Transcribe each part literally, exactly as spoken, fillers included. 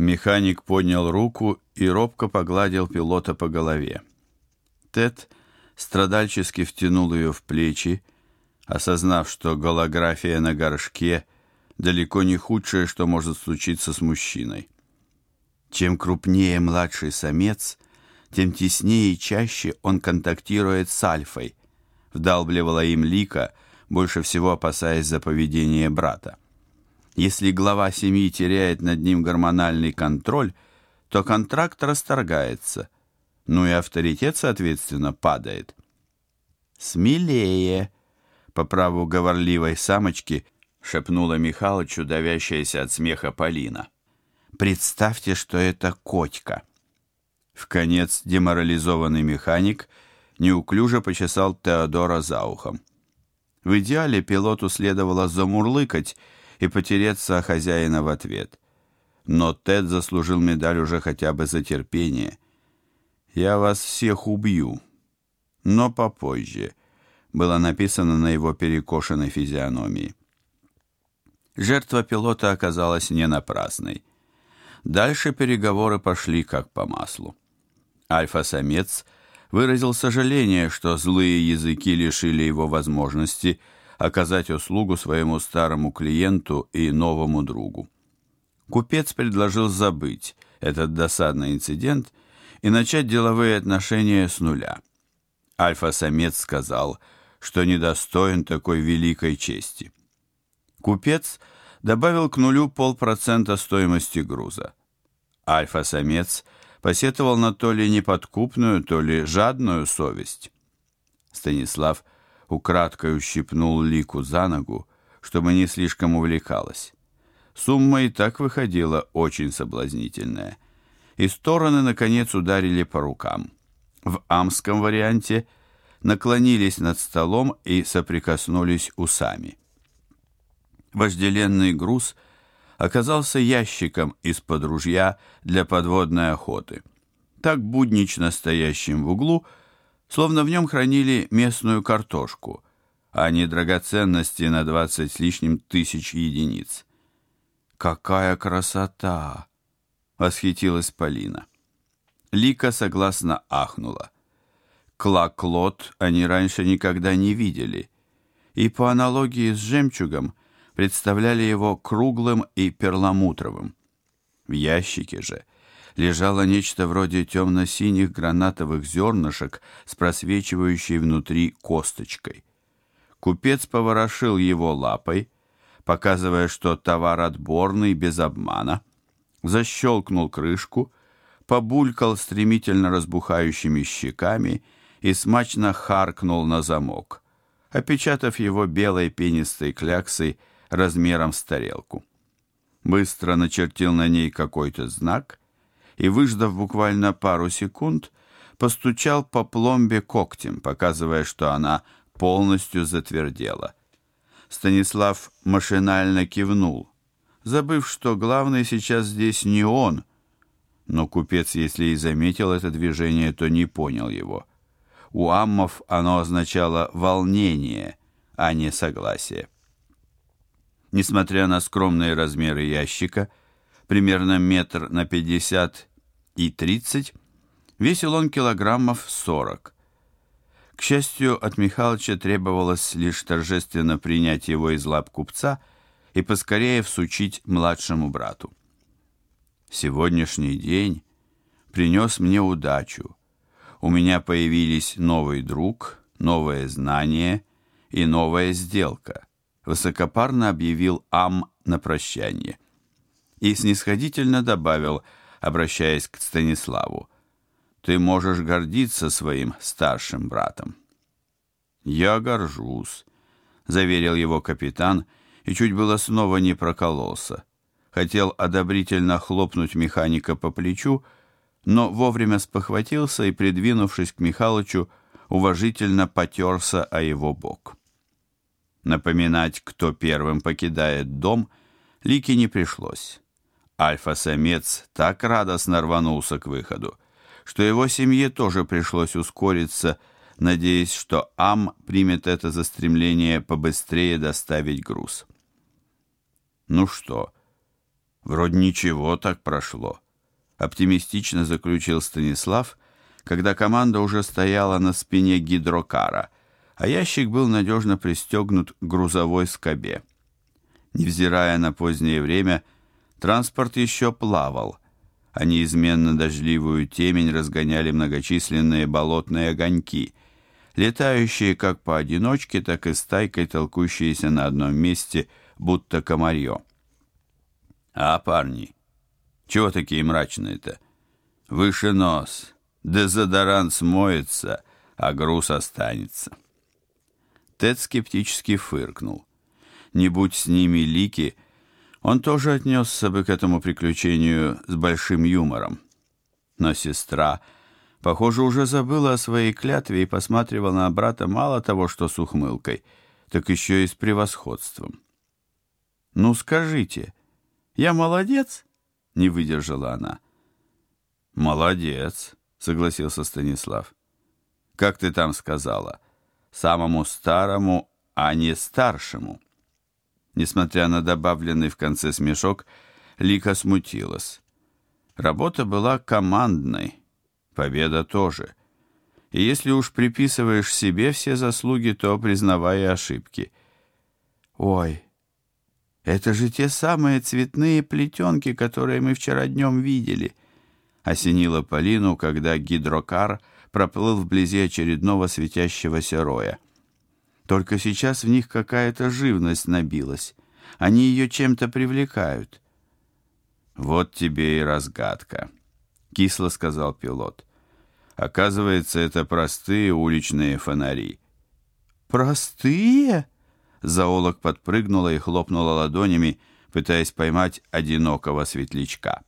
Механик поднял руку и робко погладил пилота по голове. Тед страдальчески втянул ее в плечи, осознав, что голография на горшке далеко не худшее, что может случиться с мужчиной. Чем крупнее младший самец, тем теснее и чаще он контактирует с альфой, вдалбливала им Лика, больше всего опасаясь за поведение брата. Если глава семьи теряет над ним гормональный контроль, то контракт расторгается, ну и авторитет, соответственно, падает. «Смелее!» — по праву говорливой самочки шепнула Михалычу давящаяся от смеха Полина. «Представьте, что это котька!» Вконец деморализованный механик неуклюже почесал Теодора за ухом. В идеале пилоту следовало замурлыкать и потереться о хозяина в ответ. Но Тед заслужил медаль уже хотя бы за терпение. «Я вас всех убью, но попозже», было написано на его перекошенной физиономии. Жертва пилота оказалась не напрасной. Дальше переговоры пошли как по маслу. Альфа-самец выразил сожаление, что злые языки лишили его возможности оказать услугу своему старому клиенту и новому другу. Купец предложил забыть этот досадный инцидент и начать деловые отношения с нуля. Альфа-самец сказал, что недостоин такой великой чести. Купец добавил к нулю полпроцента стоимости груза. Альфа-самец посетовал на то ли неподкупную, то ли жадную совесть. Станислав украдкой ущипнул Лику за ногу, чтобы не слишком увлекалась. Сумма и так выходила очень соблазнительная. И стороны, наконец, ударили по рукам. В амском варианте наклонились над столом и соприкоснулись усами. Вожделенный груз оказался ящиком из-под ружья для подводной охоты, так буднично стоящим в углу, словно в нем хранили местную картошку, а не драгоценности на двадцать с лишним тысяч единиц. «Какая красота!» — восхитилась Полина. Лика согласно ахнула. Клаклот они раньше никогда не видели, и по аналогии с жемчугом представляли его круглым и перламутровым. В ящике же лежало нечто вроде темно-синих гранатовых зернышек с просвечивающей внутри косточкой. Купец поворошил его лапой, показывая, что товар отборный, без обмана, защелкнул крышку, побулькал стремительно разбухающими щеками и смачно харкнул на замок, опечатав его белой пенистой кляксой размером с тарелку. Быстро начертил на ней какой-то знак и, выждав буквально пару секунд, постучал по пломбе когтем, показывая, что она полностью затвердела. Станислав машинально кивнул, забыв, что главный сейчас здесь не он, но купец, если и заметил это движение, то не понял его. У аммов оно означало волнение, а не согласие. Несмотря на скромные размеры ящика, примерно метр на пятьдесят и тридцать, весил он килограммов сорок. К счастью, от Михалыча требовалось лишь торжественно принять его из лап купца и поскорее всучить младшему брату. Сегодняшний день принес мне удачу. У меня появились новый друг, новое знание и новая сделка, высокопарно объявил Ам на прощание. И снисходительно добавил, обращаясь к Станиславу: «Ты можешь гордиться своим старшим братом». «Я горжусь», — заверил его капитан, и чуть было снова не прокололся. Хотел одобрительно хлопнуть механика по плечу, но вовремя спохватился и, придвинувшись к Михалычу, уважительно потерся о его бок. Напоминать, кто первым покидает дом, Лике не пришлось. Альфа-самец так радостно рванулся к выходу, что его семье тоже пришлось ускориться, надеясь, что Ам примет это за стремление побыстрее доставить груз. «Ну что, Вроде ничего так прошло. Оптимистично заключил Станислав, когда команда уже стояла на спине гидрокара, а ящик был надежно пристегнут к грузовой скобе. Невзирая на позднее время, транспорт еще плавал, а неизменно дождливую темень разгоняли многочисленные болотные огоньки, летающие как поодиночке, так и стайкой, толкущиеся на одном месте, будто комарье. «А, парни, чего такие мрачные-то? Выше нос, дезодорант смоется, а груз останется». Тед скептически фыркнул. Не будь с ними Лики, он тоже отнесся бы к этому приключению с большим юмором. Но сестра, похоже, уже забыла о своей клятве и посматривала на брата мало того, что с ухмылкой, так еще и с превосходством. «Ну скажите, я молодец?» — не выдержала она. «Молодец», — согласился Станислав. «Как ты там сказала? Самому старому, а не старшему». Несмотря на добавленный в конце смешок, Лика смутилась. Работа была командной, победа тоже. И если уж приписываешь себе все заслуги, то признавай ошибки. «Ой, это же те самые цветные плетенки, которые мы вчера днем видели», осенила Полину, когда гидрокар проплыл вблизи очередного светящегося роя. Только сейчас в них какая-то живность набилась. Они ее чем-то привлекают. «Вот тебе и разгадка», — кисло сказал пилот. «Оказывается, это простые уличные фонари». «Простые?» Зоолог подпрыгнула и хлопнула ладонями, пытаясь поймать одинокого светлячка.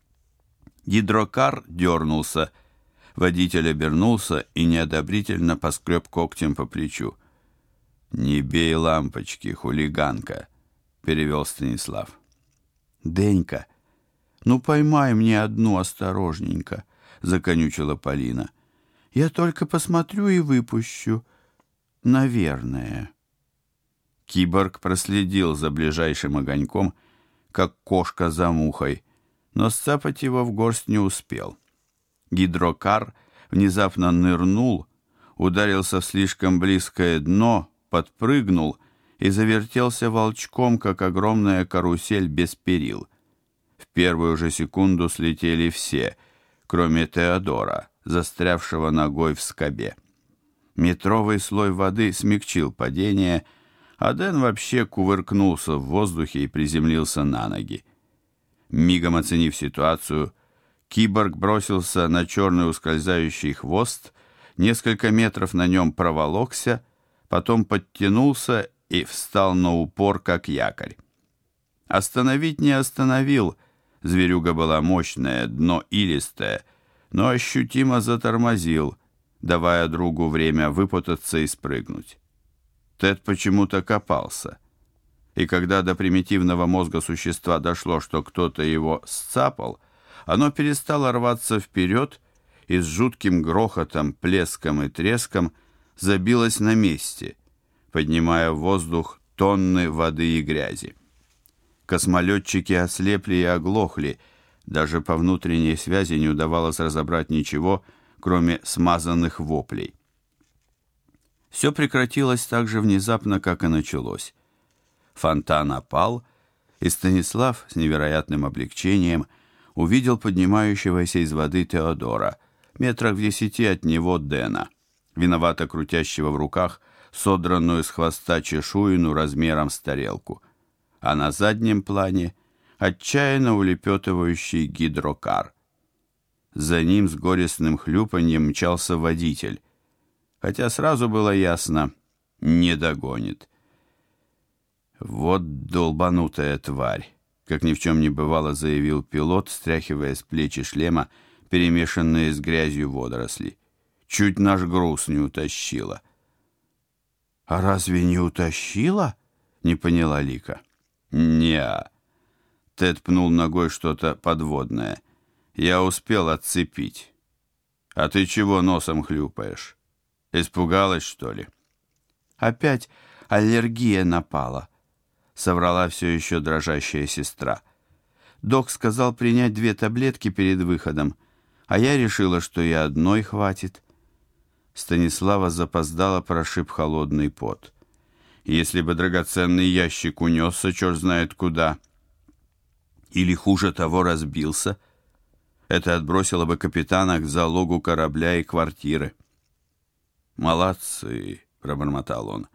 Гидрокар дернулся. Водитель обернулся и неодобрительно поскреб когтем по плечу. «Не бей лампочки, хулиганка», — перевел Станислав. «Денька, ну поймай мне одну осторожненько», — законючила Полина. «Я только посмотрю и выпущу. Наверное». Киборг проследил за ближайшим огоньком, как кошка за мухой, но сцапать его в горсть не успел. Гидрокар внезапно нырнул, ударился в слишком близкое дно, подпрыгнул и завертелся волчком, как огромная карусель без перил. В первую же секунду слетели все, кроме Теодора, застрявшего ногой в скобе. Метровый слой воды смягчил падение, а Дэн вообще кувыркнулся в воздухе и приземлился на ноги. Мигом оценив ситуацию, киборг бросился на черный ускользающий хвост, несколько метров на нем проволокся, потом подтянулся и встал на упор, как якорь. Остановить не остановил, зверюга была мощная, дно илистое, но ощутимо затормозил, давая другу время выпутаться и спрыгнуть. Тед почему-то копался, и когда до примитивного мозга существа дошло, что кто-то его сцапал, оно перестало рваться вперед и с жутким грохотом, плеском и треском забилось на месте, поднимая в воздух тонны воды и грязи. Космолетчики ослепли и оглохли, даже по внутренней связи не удавалось разобрать ничего, кроме смазанных воплей. Все прекратилось так же внезапно, как и началось. Фонтан опал, и Станислав с невероятным облегчением увидел поднимающегося из воды Теодора, метрах в десяти от него Дэна, виновато крутящего в руках содранную с хвоста чешуину размером с тарелку, а на заднем плане отчаянно улепетывающий гидрокар. За ним с горестным хлюпаньем мчался водитель, хотя сразу было ясно — не догонит. «Вот долбанутая тварь», — как ни в чем не бывало, заявил пилот, стряхивая с плечи шлема перемешанные с грязью водоросли. «Чуть наш груз не утащила». «А разве не утащила?» — не поняла Лика. «Не-а». Тед пнул ногой что-то подводное. «Я успел отцепить. А ты чего носом хлюпаешь? Испугалась, что ли?» «Опять аллергия напала», — соврала все еще дрожащая сестра. Док сказал принять две таблетки перед выходом, а я решила, что и одной хватит. Станислава запоздало прошиб холодный пот. Если бы драгоценный ящик унесся черт знает куда, или, хуже того, разбился, это отбросило бы капитана к залогу корабля и квартиры. «Молодцы», — пробормотал он,